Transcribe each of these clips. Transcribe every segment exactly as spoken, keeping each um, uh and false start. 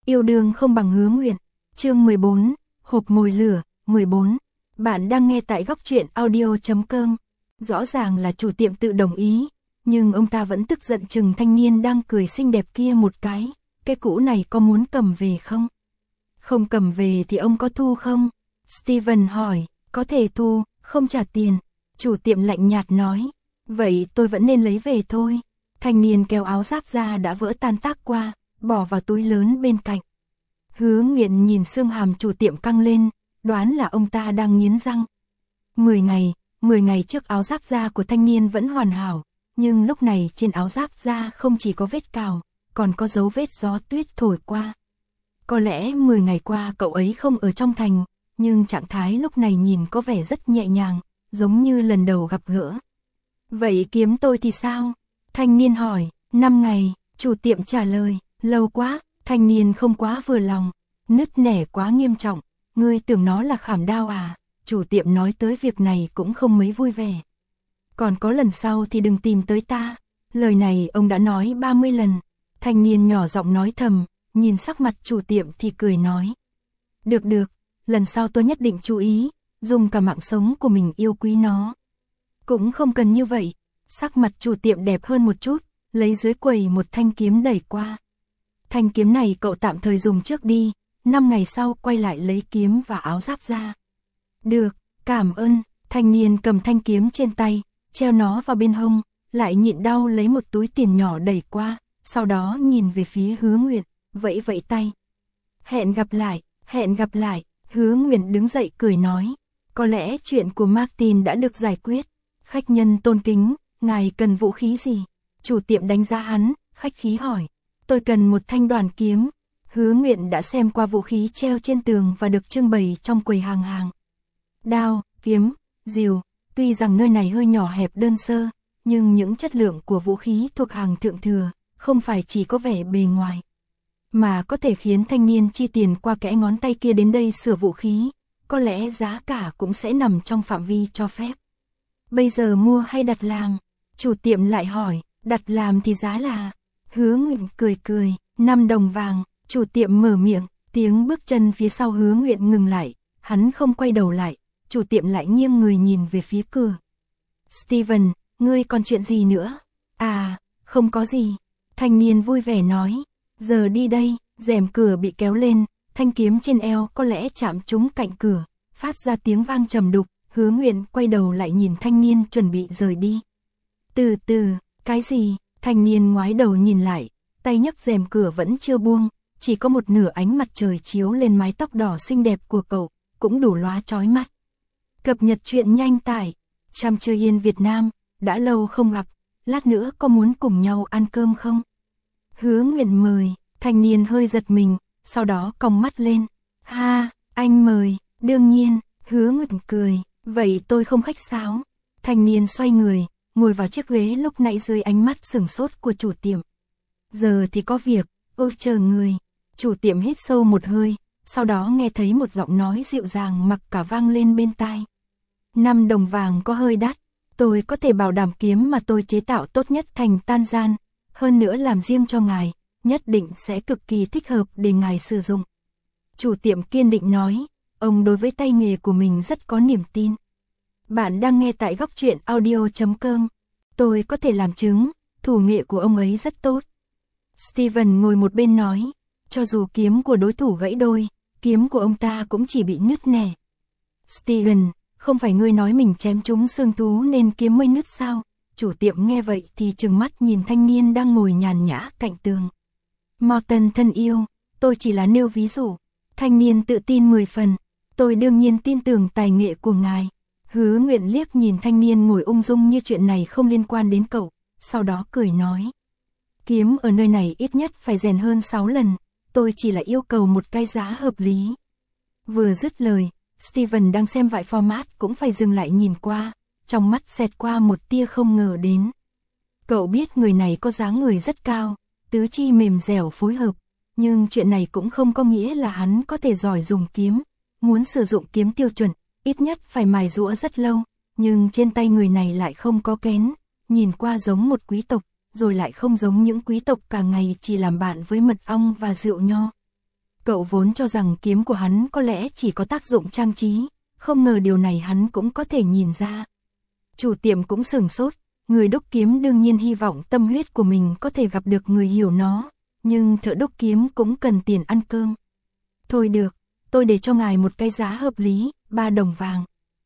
Yêu đương không bằng hứa nguyện. Chương mười bốn, hộp mồi lửa. mười bốn. Bạn đang nghe tại góc truyện audio chấm com. Rõ ràng là chủ tiệm tự đồng ý, nhưng ông ta vẫn tức giận chừng thanh niên đang cười xinh đẹp kia một cái. Cái cũ này có muốn cầm về không? Không cầm về thì ông có thu không? Steven hỏi. Có thể thu, không trả tiền. Chủ tiệm lạnh nhạt nói. Vậy tôi vẫn nên lấy về thôi. Thanh niên kéo áo giáp ra đã vỡ tan tác qua, bỏ vào túi lớn bên cạnh. Hứa Nguyện nhìn xương hàm chủ tiệm căng lên, đoán là ông ta đang nghiến răng. Mười ngày, mười ngày trước áo giáp da của thanh niên vẫn hoàn hảo, nhưng lúc này trên áo giáp da không chỉ có vết cào, còn có dấu vết gió tuyết thổi qua. Có lẽ mười ngày qua cậu ấy không ở trong thành, nhưng trạng thái lúc này nhìn có vẻ rất nhẹ nhàng, giống như lần đầu gặp gỡ. Vậy kiếm tôi thì sao? Thanh niên hỏi. Năm ngày, chủ tiệm trả lời. Lâu quá. Thanh niên không quá vừa lòng. Nứt nẻ quá nghiêm trọng. Ngươi tưởng nó là khảm đao à? Chủ tiệm nói tới việc này cũng không mấy vui vẻ. Còn có lần sau thì đừng tìm tới ta. Lời này ông đã nói ba mươi lần. Thanh niên nhỏ giọng nói thầm, nhìn sắc mặt chủ tiệm thì cười nói. Được được, lần sau tôi nhất định chú ý, dùng cả mạng sống của mình yêu quý nó. Cũng không cần như vậy. Sắc mặt chủ tiệm đẹp hơn một chút, lấy dưới quầy một thanh kiếm đẩy qua. Thanh kiếm này cậu tạm thời dùng trước đi, năm ngày sau quay lại lấy kiếm và áo giáp ra. Được, cảm ơn. Thanh niên cầm thanh kiếm trên tay, treo nó vào bên hông, lại nhịn đau lấy một túi tiền nhỏ đẩy qua, sau đó nhìn về phía Hứa Nguyện, vẫy vẫy tay. Hẹn gặp lại, hẹn gặp lại. Hứa Nguyện đứng dậy cười nói. Có lẽ chuyện của Martin đã được giải quyết. Khách nhân tôn kính, ngài cần vũ khí gì? Chủ tiệm đánh giá hắn, khách khí hỏi. Tôi cần một thanh đoàn kiếm. Hứa Nguyện đã xem qua vũ khí treo trên tường và được trưng bày trong quầy hàng hàng. Đao, kiếm, rìu, tuy rằng nơi này hơi nhỏ hẹp đơn sơ, nhưng những chất lượng của vũ khí thuộc hàng thượng thừa, không phải chỉ có vẻ bề ngoài, mà có thể khiến thanh niên chi tiền qua kẽ ngón tay kia đến đây sửa vũ khí, có lẽ giá cả cũng sẽ nằm trong phạm vi cho phép. Bây giờ mua hay đặt làm? Chủ tiệm lại hỏi. Đặt làm thì giá là? Hứa Nguyện cười cười. Năm đồng vàng. Chủ tiệm mở miệng. Tiếng bước chân phía sau Hứa Nguyện ngừng lại. Hắn không quay đầu lại. Chủ tiệm lại nghiêng người nhìn về phía cửa. Steven, ngươi còn chuyện gì nữa? À, không có gì. Thanh niên vui vẻ nói. Giờ đi đây. Rèm cửa bị kéo lên. Thanh kiếm trên eo có lẽ chạm trúng cạnh cửa, phát ra tiếng vang trầm đục. Hứa Nguyện quay đầu lại nhìn thanh niên chuẩn bị rời đi. Từ từ, cái gì? Thanh niên ngoái đầu nhìn lại, tay nhấc rèm cửa vẫn chưa buông, chỉ có một nửa ánh mặt trời chiếu lên mái tóc đỏ xinh đẹp của cậu, cũng đủ lóa chói mắt. Cập nhật truyện nhanh tải. Chăm Chơi Yên Việt Nam, đã lâu không gặp, lát nữa có muốn cùng nhau ăn cơm không? Hứa Nguyện mời. Thanh niên hơi giật mình, sau đó cong mắt lên. Ha, anh mời, đương nhiên. Hứa Nguyện cười. Vậy tôi không khách sáo. Thanh niên xoay người, ngồi vào chiếc ghế lúc nãy dưới ánh mắt sửng sốt của chủ tiệm. Giờ thì có việc, ôi chờ người. Chủ tiệm hít sâu một hơi, sau đó nghe thấy một giọng nói dịu dàng mặc cả vang lên bên tai. Năm đồng vàng có hơi đắt, tôi có thể bảo đảm kiếm mà tôi chế tạo tốt nhất thành tan gian, hơn nữa làm riêng cho ngài, nhất định sẽ cực kỳ thích hợp để ngài sử dụng. Chủ tiệm kiên định nói. Ông đối với tay nghề của mình rất có niềm tin. Bạn đang nghe tại góc truyện audio chấm com. Tôi có thể làm chứng, thủ nghệ của ông ấy rất tốt. Steven ngồi một bên nói. Cho dù kiếm của đối thủ gãy đôi, kiếm của ông ta cũng chỉ bị nứt nẻ. Steven, không phải ngươi nói mình chém trúng xương thú nên kiếm mới nứt sao? Chủ tiệm nghe vậy thì trừng mắt nhìn thanh niên đang ngồi nhàn nhã cạnh tường. Morton thân yêu, tôi chỉ là nêu ví dụ. Thanh niên tự tin mười phần. Tôi đương nhiên tin tưởng tài nghệ của ngài. Hứa Nguyện liếc nhìn thanh niên ngồi ung dung như chuyện này không liên quan đến cậu, sau đó cười nói. Kiếm ở nơi này ít nhất phải rèn hơn sáu lần, tôi chỉ là yêu cầu một cái giá hợp lý. Vừa dứt lời, Steven đang xem vài format cũng phải dừng lại nhìn qua, trong mắt xẹt qua một tia không ngờ đến. Cậu biết người này có dáng người rất cao, tứ chi mềm dẻo phối hợp, nhưng chuyện này cũng không có nghĩa là hắn có thể giỏi dùng kiếm. Muốn sử dụng kiếm tiêu chuẩn, ít nhất phải mài giũa rất lâu, nhưng trên tay người này lại không có kén, nhìn qua giống một quý tộc, rồi lại không giống những quý tộc cả ngày chỉ làm bạn với mật ong và rượu nho. Cậu vốn cho rằng kiếm của hắn có lẽ chỉ có tác dụng trang trí, không ngờ điều này hắn cũng có thể nhìn ra. Chủ tiệm cũng sửng sốt, người đúc kiếm đương nhiên hy vọng tâm huyết của mình có thể gặp được người hiểu nó, nhưng thợ đúc kiếm cũng cần tiền ăn cơm. Thôi được, tôi để cho ngài một cái giá hợp lý, ba đồng vàng.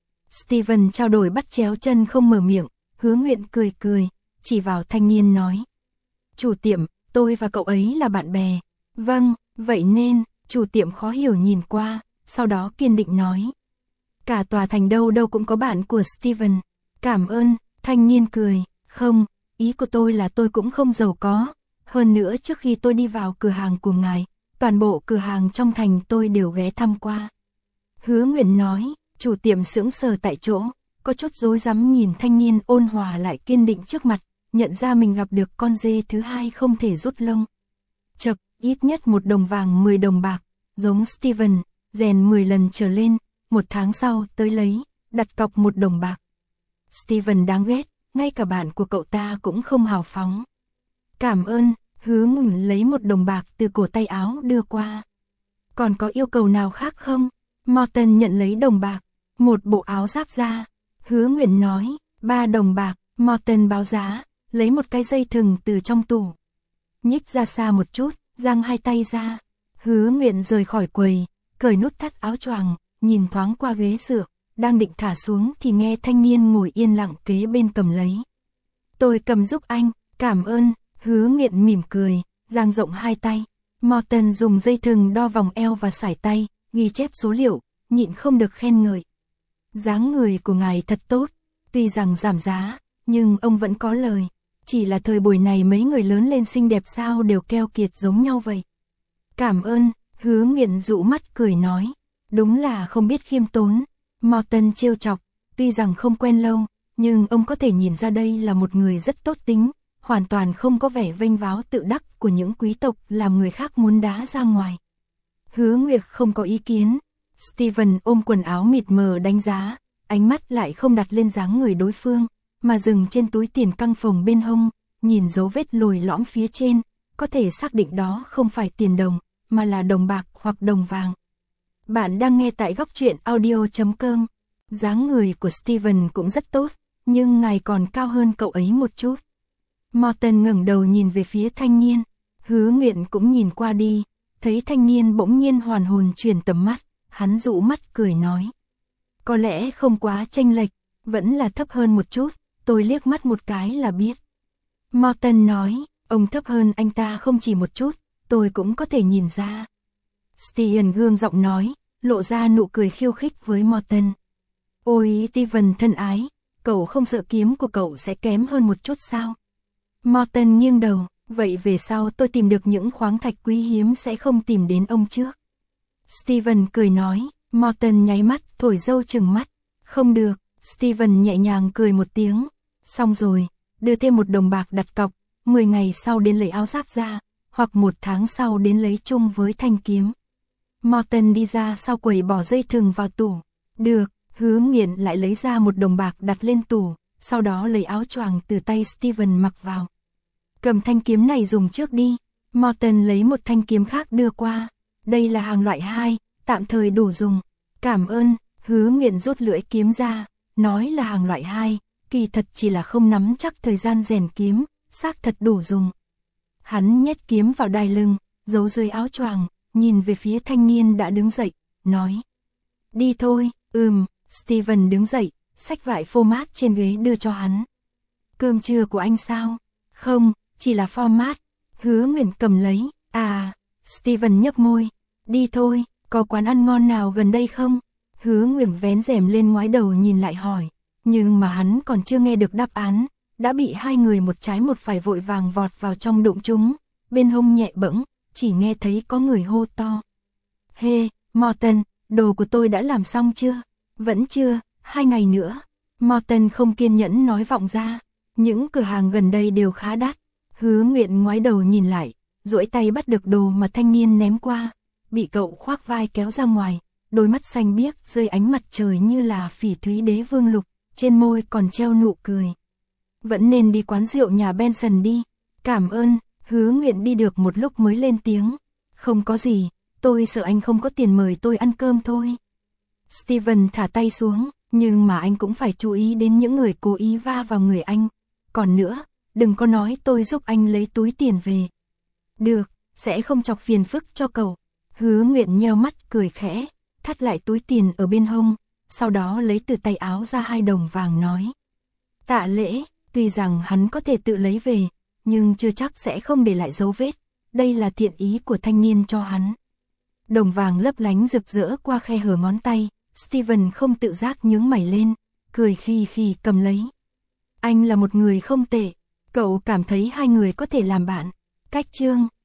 Steven trao đổi bắt chéo chân không mở miệng, Hứa Nguyện cười cười, chỉ vào thanh niên nói. Chủ tiệm, tôi và cậu ấy là bạn bè. Vâng, vậy nên, chủ tiệm khó hiểu nhìn qua, sau đó kiên định nói. Cả tòa thành đâu đâu cũng có bạn của Steven. Cảm ơn, thanh niên cười, không, ý của tôi là tôi cũng không giàu có. Hơn nữa trước khi tôi đi vào cửa hàng của ngài, toàn bộ cửa hàng trong thành tôi đều ghé thăm qua. Hứa Nguyện nói, chủ tiệm sững sờ tại chỗ, có chút rối rắm nhìn thanh niên ôn hòa lại kiên định trước mặt, nhận ra mình gặp được con dê thứ hai không thể rút lông. Chật, ít nhất một đồng vàng mười đồng bạc, giống Steven, rèn mười lần trở lên, một tháng sau tới lấy, đặt cọc một đồng bạc. Steven đáng ghét, ngay cả bạn của cậu ta cũng không hào phóng. Cảm ơn, Hứa Nguyện lấy một đồng bạc từ cổ tay áo đưa qua. Còn có yêu cầu nào khác không? Morton nhận lấy đồng bạc, một bộ áo giáp ra. Hứa Nguyện nói, ba đồng bạc, Morton báo giá, lấy một cái dây thừng từ trong tủ. Nhích ra xa một chút, giang hai tay ra. Hứa Nguyện rời khỏi quầy, cởi nút thắt áo choàng, nhìn thoáng qua ghế dựa, đang định thả xuống thì nghe thanh niên ngồi yên lặng kế bên cầm lấy. Tôi cầm giúp anh, cảm ơn, Hứa Nguyện mỉm cười, dang rộng hai tay. Morton dùng dây thừng đo vòng eo và sải tay, ghi chép số liệu, nhịn không được khen ngợi. Dáng người của ngài thật tốt, tuy rằng giảm giá, nhưng ông vẫn có lời. Chỉ là thời buổi này mấy người lớn lên xinh đẹp sao đều keo kiệt giống nhau vậy. Cảm ơn, Hứa Nguyện dụ mắt cười nói. Đúng là không biết khiêm tốn. Morton trêu chọc, tuy rằng không quen lâu, nhưng ông có thể nhìn ra đây là một người rất tốt tính, hoàn toàn không có vẻ vênh váo tự đắc của những quý tộc làm người khác muốn đá ra ngoài. Hứa Nguyệt không có ý kiến. Steven ôm quần áo mịt mờ đánh giá, ánh mắt lại không đặt lên dáng người đối phương, mà dừng trên túi tiền căng phồng bên hông, nhìn dấu vết lồi lõm phía trên, có thể xác định đó không phải tiền đồng, mà là đồng bạc hoặc đồng vàng. Bạn đang nghe tại góc truyện audio chấm com. Dáng người của Steven cũng rất tốt, nhưng ngài còn cao hơn cậu ấy một chút. Morton ngẩng đầu nhìn về phía thanh niên, Hứa Nguyện cũng nhìn qua đi, thấy thanh niên bỗng nhiên hoàn hồn chuyển tầm mắt, hắn dụ mắt cười nói. Có lẽ không quá chênh lệch, vẫn là thấp hơn một chút, tôi liếc mắt một cái là biết. Morton nói, ông thấp hơn anh ta không chỉ một chút, tôi cũng có thể nhìn ra. Steven gương giọng nói, lộ ra nụ cười khiêu khích với Morton. Ôi Steven thân ái, cậu không sợ kiếm của cậu sẽ kém hơn một chút sao? Morton nghiêng đầu, vậy về sau tôi tìm được những khoáng thạch quý hiếm sẽ không tìm đến ông trước. Steven cười nói, Morton nháy mắt, thổi dâu chừng mắt. Không được, Steven nhẹ nhàng cười một tiếng. Xong rồi, đưa thêm một đồng bạc đặt cọc, mười ngày sau đến lấy áo giáp ra, hoặc một tháng sau đến lấy chung với thanh kiếm. Morton đi ra sau quầy bỏ dây thừng vào tủ. Được, Hứa Nghiện lại lấy ra một đồng bạc đặt lên tủ, sau đó lấy áo choàng từ tay Steven mặc vào. Cầm thanh kiếm này dùng trước đi. Morton lấy một thanh kiếm khác đưa qua. Đây là hàng loại hai, tạm thời đủ dùng. Cảm ơn, Hứa Nghiện rút lưỡi kiếm ra, nói là hàng loại hai, kỳ thật chỉ là không nắm chắc thời gian rèn kiếm, xác thật đủ dùng. Hắn nhét kiếm vào đai lưng, giấu dưới áo choàng, nhìn về phía thanh niên đã đứng dậy, nói. Đi thôi, ừm, Steven đứng dậy, xách vải phô mát trên ghế đưa cho hắn. Cơm trưa của anh sao? Không, chỉ là format. Hứa Nguyện cầm lấy, à, Steven nhấp môi. Đi thôi, có quán ăn ngon nào gần đây không? Hứa Nguyện vén rèm lên ngoái đầu nhìn lại hỏi. Nhưng mà hắn còn chưa nghe được đáp án, đã bị hai người một trái một phải vội vàng vọt vào trong đụng chúng. Bên hông nhẹ bẫng, chỉ nghe thấy có người hô to. Hê, hey, Morton, đồ của tôi đã làm xong chưa? Vẫn chưa, hai ngày nữa. Morton không kiên nhẫn nói vọng ra. Những cửa hàng gần đây đều khá đắt. Hứa Nguyện ngoái đầu nhìn lại, duỗi tay bắt được đồ mà thanh niên ném qua. Bị cậu khoác vai kéo ra ngoài, đôi mắt xanh biếc dưới ánh mặt trời như là phỉ thúy đế vương lục, trên môi còn treo nụ cười. Vẫn nên đi quán rượu nhà Benson đi. Cảm ơn, Hứa Nguyện đi được một lúc mới lên tiếng. Không có gì, tôi sợ anh không có tiền mời tôi ăn cơm thôi. Steven thả tay xuống, nhưng mà anh cũng phải chú ý đến những người cố ý va vào người anh. Còn nữa, đừng có nói tôi giúp anh lấy túi tiền về. Được, sẽ không chọc phiền phức cho cậu. Hứa Nguyện nheo mắt cười khẽ, thắt lại túi tiền ở bên hông, sau đó lấy từ tay áo ra hai đồng vàng nói. Tạ lễ, tuy rằng hắn có thể tự lấy về, nhưng chưa chắc sẽ không để lại dấu vết. Đây là thiện ý của thanh niên cho hắn. Đồng vàng lấp lánh rực rỡ qua khe hở ngón tay, Steven không tự giác nhướng mày lên, cười khi khi cầm lấy. Anh là một người không tệ, cậu cảm thấy hai người có thể làm bạn. Cách chương